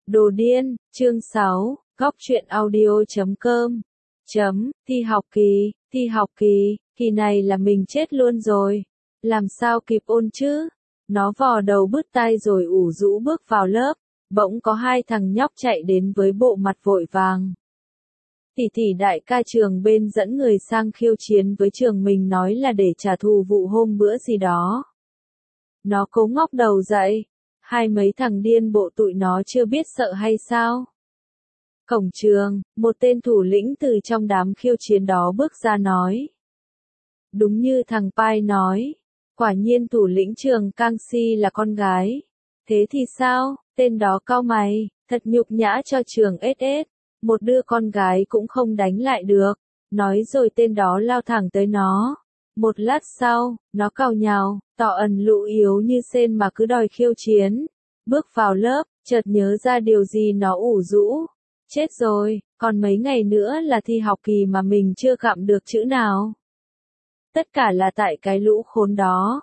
Đồ điên, chương 6, góc truyện audio.com. Thi học kỳ, kỳ này là mình chết luôn rồi. Làm sao kịp ôn chứ? Nó vò đầu bứt tai rồi ủ rũ bước vào lớp, bỗng có hai thằng nhóc chạy đến với bộ mặt vội vàng. Tỷ đại ca trường bên dẫn người sang khiêu chiến với trường mình nói là để trả thù vụ hôm bữa gì đó. Nó cố ngóc đầu dậy. Hai mấy thằng điên bộ tụi nó chưa biết sợ hay sao? Cổng trường, một tên thủ lĩnh từ trong đám khiêu chiến đó bước ra nói. Đúng như thằng Pai nói, quả nhiên thủ lĩnh trường Kangxi là con gái. Thế thì sao? Tên đó cau mày, thật nhục nhã cho trường SS. Một đứa con gái cũng không đánh lại được. Nói rồi tên đó lao thẳng tới nó. Một lát sau, nó càu nhàu, tỏ ẩn lũ yếu như sên mà cứ đòi khiêu chiến. Bước vào lớp, chợt nhớ ra điều gì nó ủ rũ. Chết rồi, còn mấy ngày nữa là thi học kỳ mà mình chưa gặm được chữ nào. Tất cả là tại cái lũ khốn đó.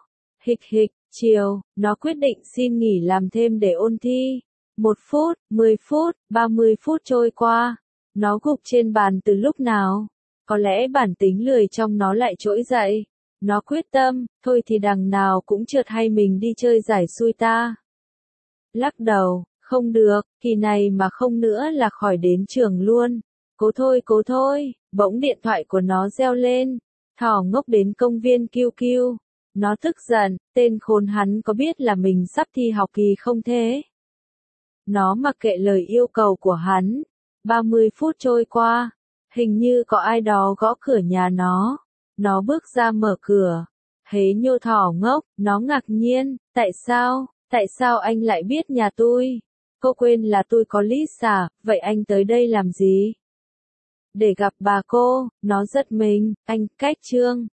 Chiều, nó quyết định xin nghỉ làm thêm để ôn thi. 1 phút, 10 phút, 30 phút trôi qua. Nó gục trên bàn từ lúc nào? Có lẽ bản tính lười trong nó lại trỗi dậy. Nó quyết tâm, thôi thì đằng nào cũng trượt hay mình đi chơi giải xui ta. Lắc đầu, không được, kỳ này mà không nữa là khỏi đến trường luôn. Cố thôi, bỗng điện thoại của nó reo lên. Thỏ ngốc đến công viên QQ. Nó tức giận, tên khốn hắn có biết là mình sắp thi học kỳ không thế? Nó mặc kệ lời yêu cầu của hắn. 30 phút trôi qua, hình như có ai đó gõ cửa nhà nó. Nó bước ra mở cửa. Hế nhô thỏ ngốc, nó ngạc nhiên, tại sao anh lại biết nhà tôi? Cô quên là tôi có list à, vậy anh tới đây làm gì? Để gặp bà cô, nó giật mình, anh, cách Trương,